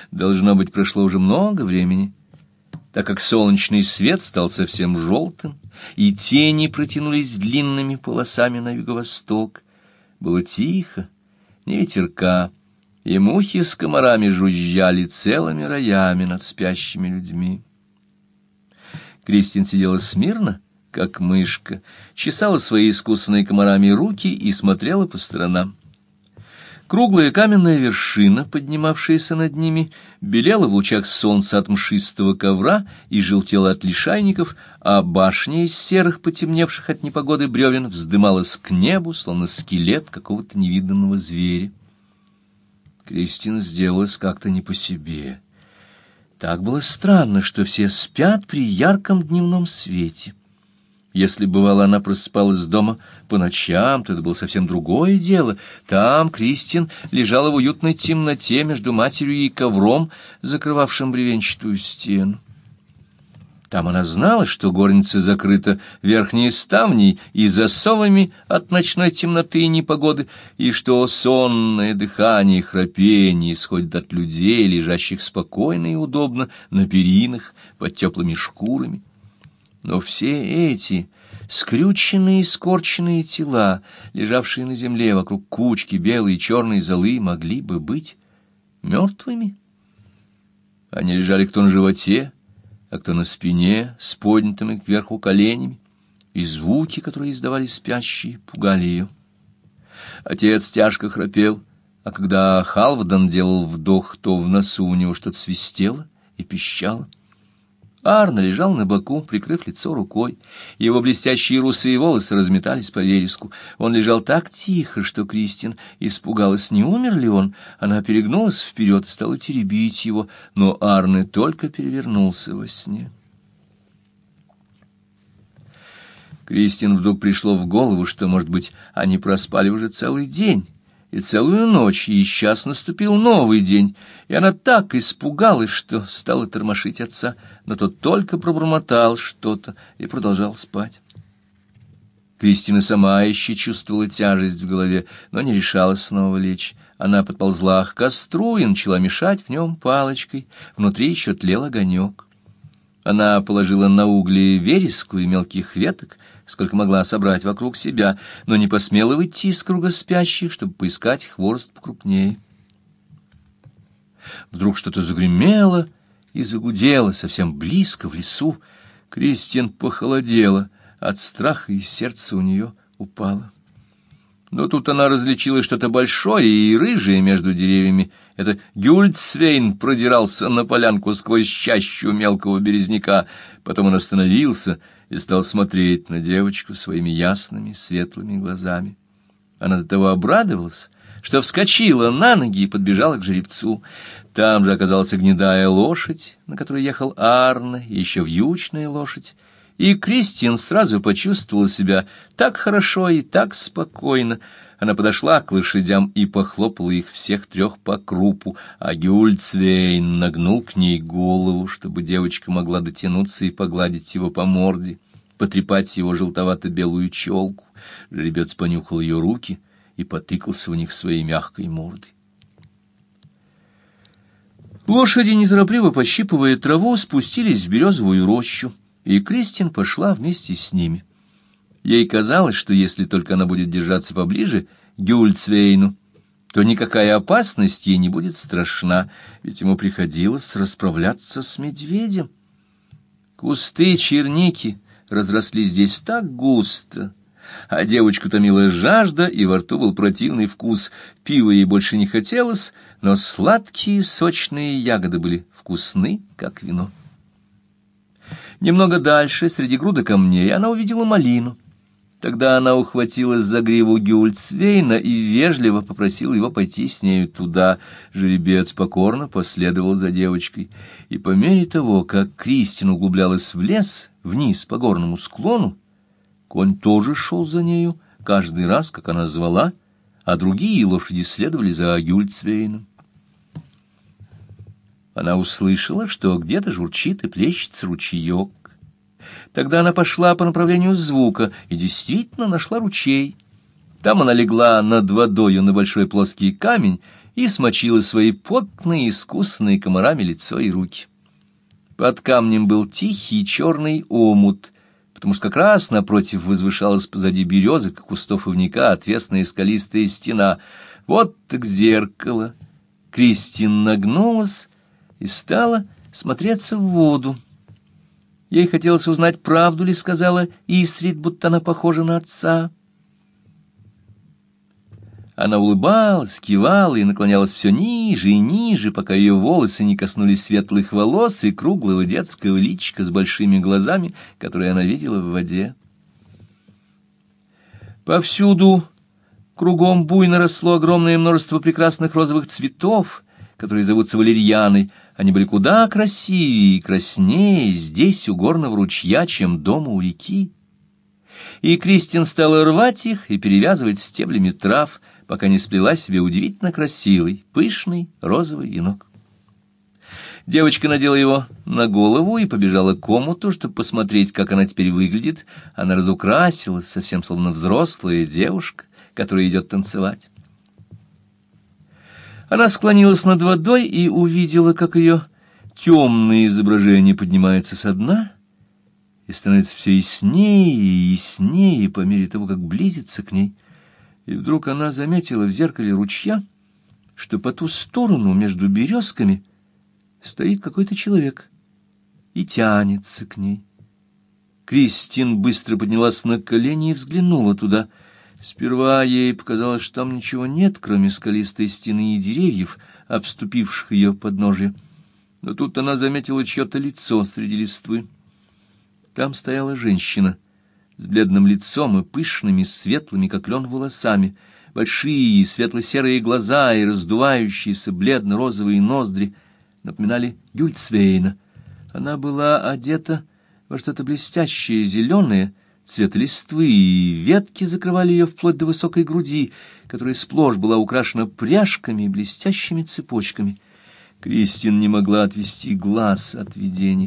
Должно быть, прошло уже много времени, так как солнечный свет стал совсем желтым, и тени протянулись длинными полосами на юго-восток. Было тихо, ни ветерка, и мухи с комарами жужжали целыми роями над спящими людьми. Кристин сидела смирно, как мышка, чесала свои искусанные комарами руки и смотрела по сторонам. Круглая каменная вершина, поднимавшаяся над ними, белела в лучах солнца от мшистого ковра и желтела от лишайников, а башня из серых, потемневших от непогоды бревен, вздымалась к небу, словно скелет какого-то невиданного зверя. Кристин сделалась как-то не по себе. Так было странно, что все спят при ярком дневном свете. Если, бывало, она просыпалась дома по ночам, то это было совсем другое дело. Там Кристин лежала в уютной темноте между матерью и ковром, закрывавшим бревенчатую стену. Там она знала, что горница закрыта верхней ставней и засовами от ночной темноты и непогоды, и что сонное дыхание и храпение исходит от людей, лежащих спокойно и удобно на перинах под теплыми шкурами. Но все эти скрюченные и скорченные тела, лежавшие на земле вокруг кучки белой и черной золы, могли бы быть мертвыми. Они лежали кто на животе, а кто на спине, с поднятыми кверху коленями, и звуки, которые издавали спящие, пугали ее. Отец тяжко храпел, а когда Халвдан делал вдох, то в носу у него что-то свистело и пищало. Арно лежал на боку, прикрыв лицо рукой. Его блестящие русые волосы разметались по вереску. Он лежал так тихо, что Кристин испугалась, не умер ли он. Она перегнулась вперед и стала теребить его, но Арне только перевернулся во сне. Кристин вдруг пришло в голову, что, может быть, они проспали уже целый день и целую ночь, и сейчас наступил новый день, и она так испугалась, что стала тормошить отца, но тот только пробормотал что-то и продолжал спать. Кристина сама еще чувствовала тяжесть в голове, но не решалась снова лечь. Она подползла к костру и начала мешать в нем палочкой, внутри еще тлел огонек. Она положила на угли вереску и мелких веток, сколько могла собрать вокруг себя, но не посмела выйти из круга спящих, чтобы поискать хворост покрупнее. Вдруг что-то загремело и загудело совсем близко в лесу. Кристин похолодела от страха, и сердце у нее упало. Но тут она различила что-то большое и рыжее между деревьями. Это Гюльцвейн продирался на полянку сквозь чащу мелкого березняка. Потом он остановился и стал смотреть на девочку своими ясными светлыми глазами. Она до того обрадовалась, что вскочила на ноги и подбежала к жеребцу. Там же оказалась гнедая лошадь, на которой ехал Арне, и еще вьючная лошадь. И Кристин сразу почувствовала себя так хорошо и так спокойно. Она подошла к лошадям и похлопала их всех трех по крупу, а Гюльцвейн нагнул к ней голову, чтобы девочка могла дотянуться и погладить его по морде, потрепать его желтовато-белую челку. Жеребец понюхал ее руки и потыкался в них своей мягкой мордой. Лошади, неторопливо пощипывая траву, спустились в березовую рощу, и Кристин пошла вместе с ними. Ей казалось, что если только она будет держаться поближе к Гюльцвейну, то никакая опасность ей не будет страшна, ведь ему приходилось расправляться с медведем. Кусты черники разрослись здесь так густо, а девочку томила жажда, и во рту был противный вкус. Пива ей больше не хотелось, но сладкие сочные ягоды были вкусны, как вино. Немного дальше, среди груда камней, она увидела малину. Тогда она ухватилась за гриву Гюльцвейна и вежливо попросила его пойти с нею туда. Жеребец покорно последовал за девочкой. И по мере того, как Кристин углублялась в лес, вниз по горному склону, конь тоже шел за нею каждый раз, как она звала, а другие лошади следовали за Гюльцвейном. Она услышала, что где-то журчит и плещется ручеек. Тогда она пошла по направлению звука и действительно нашла ручей. Там она легла над водою на большой плоский камень и смочила свои потные, искусанные комарами лицо и руки. Под камнем был тихий черный омут, потому что как раз напротив возвышалась позади березок и кустов ивника отвесная скалистая стена. Вот так зеркало. Кристин нагнулась и стала смотреться в воду. Ей хотелось узнать, правду ли сказала Истрид, будто она похожа на отца. Она улыбалась, кивала и наклонялась все ниже и ниже, пока ее волосы не коснулись светлых волос и круглого детского личика с большими глазами, которые она видела в воде. Повсюду кругом буйно росло огромное множество прекрасных розовых цветов, которые зовутся валерьяной. Они были куда красивее и краснее здесь, у горного ручья, чем дома у реки. И Кристин стала рвать их и перевязывать стеблями трав, пока не сплела себе удивительно красивый, пышный розовый венок. Девочка надела его на голову и побежала к омуту, чтобы посмотреть, как она теперь выглядит. Она разукрасилась, совсем словно взрослая девушка, которая идет танцевать. Она склонилась над водой и увидела, как ее темное изображение поднимается со дна и становится все яснее и яснее по мере того, как близится к ней. И вдруг она заметила в зеркале ручья, что по ту сторону между березками стоит какой-то человек и тянется к ней. Кристин быстро поднялась на колени и взглянула туда. Сперва ей показалось, что там ничего нет, кроме скалистой стены и деревьев, обступивших ее подножие. Но тут она заметила чье-то лицо среди листвы. Там стояла женщина с бледным лицом и пышными, светлыми, как лен, волосами, большие светло-серые глаза и раздувающиеся бледно-розовые ноздри напоминали Гюльцвейна. Она была одета во что-то блестящее, зеленое, цвет листвы, и ветки закрывали ее вплоть до высокой груди, которая сплошь была украшена пряжками и блестящими цепочками. Кристин не могла отвести глаз от видения.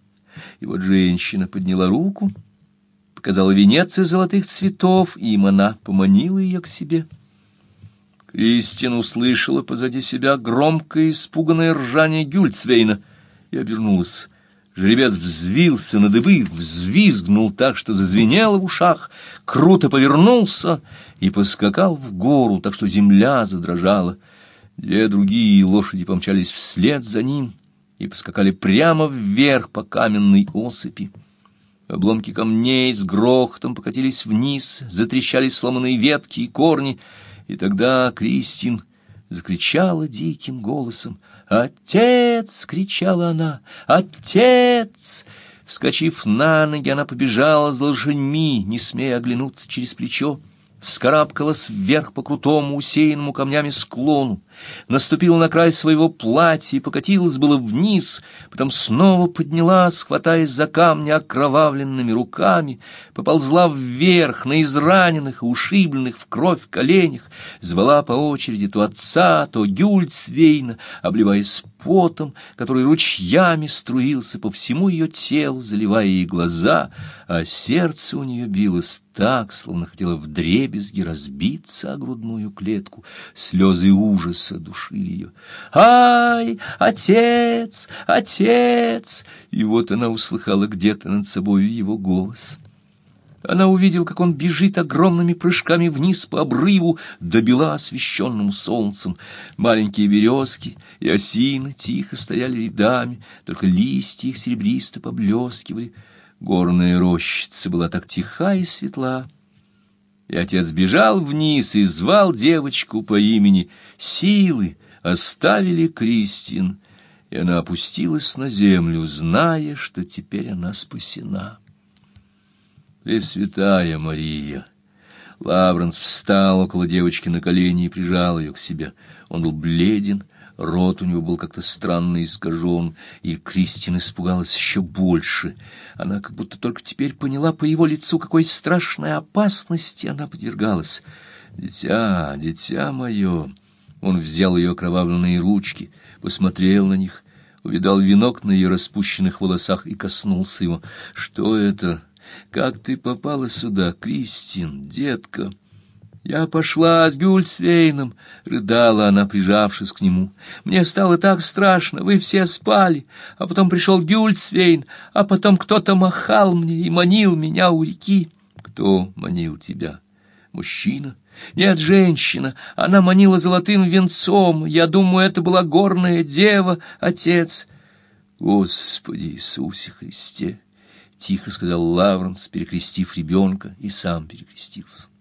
И вот женщина подняла руку, показала венец из золотых цветов, и им она поманила ее к себе. Кристин услышала позади себя громкое испуганное ржание Гюльцвейна и обернулась. Жеребец взвился на дыбы, взвизгнул так, что зазвенело в ушах, круто повернулся и поскакал в гору, так что земля задрожала. Две другие лошади помчались вслед за ним и поскакали прямо вверх по каменной осыпи. Обломки камней с грохотом покатились вниз, затрещали сломанные ветки и корни, и тогда Кристин закричала диким голосом. «Отец!» — кричала она. «Отец!» Вскочив на ноги, она побежала за лошадьми, не смея оглянуться через плечо. Вскарабкалась вверх по крутому, усеянному камнями склону, наступила на край своего платья и покатилась было вниз, потом снова поднялась, хватаясь за камни окровавленными руками, поползла вверх на израненных и ушибленных в кровь коленях, звала по очереди то отца, то Гюльцвейна, обливаясь потом, который ручьями струился по всему ее телу, заливая ей глаза, а сердце у нее билось так, словно хотело вдребезги разбиться о грудную клетку. Слезы ужаса душили ее. «Ай, отец! Отец!» И вот она услыхала где-то над собою его голос. Она увидела, как он бежит огромными прыжками вниз по обрыву, до бела освещенному солнцем. Маленькие березки и осины тихо стояли рядами, только листья их серебристо поблескивали. Горная рощица была так тиха и светла. И отец бежал вниз и звал девочку по имени. Силы оставили Кристин, и она опустилась на землю, зная, что теперь она спасена. Пресвятая Мария! Лавренс встал около девочки на колени и прижал ее к себе. Он был бледен, рот у него был как-то странно искажен, и Кристин испугалась еще больше. Она как будто только теперь поняла по его лицу, какой страшной опасности она подвергалась. «Дитя, дитя мое!» Он взял ее окровавленные ручки, посмотрел на них, увидал венок на ее распущенных волосах и коснулся его. «Что это? Как ты попала сюда, Кристин, детка?» Я пошла с Гюльцвейном, — рыдала она, прижавшись к нему. Мне стало так страшно, вы все спали, а потом пришел Гюльцвейн, а потом кто-то махал мне и манил меня у реки. Кто манил тебя? Мужчина? Нет, женщина. Она манила золотым венцом. Я думаю, это была горная дева, отец. Господи Иисусе Христе! — тихо сказал Лавренс, перекрестив ребенка, и сам перекрестился.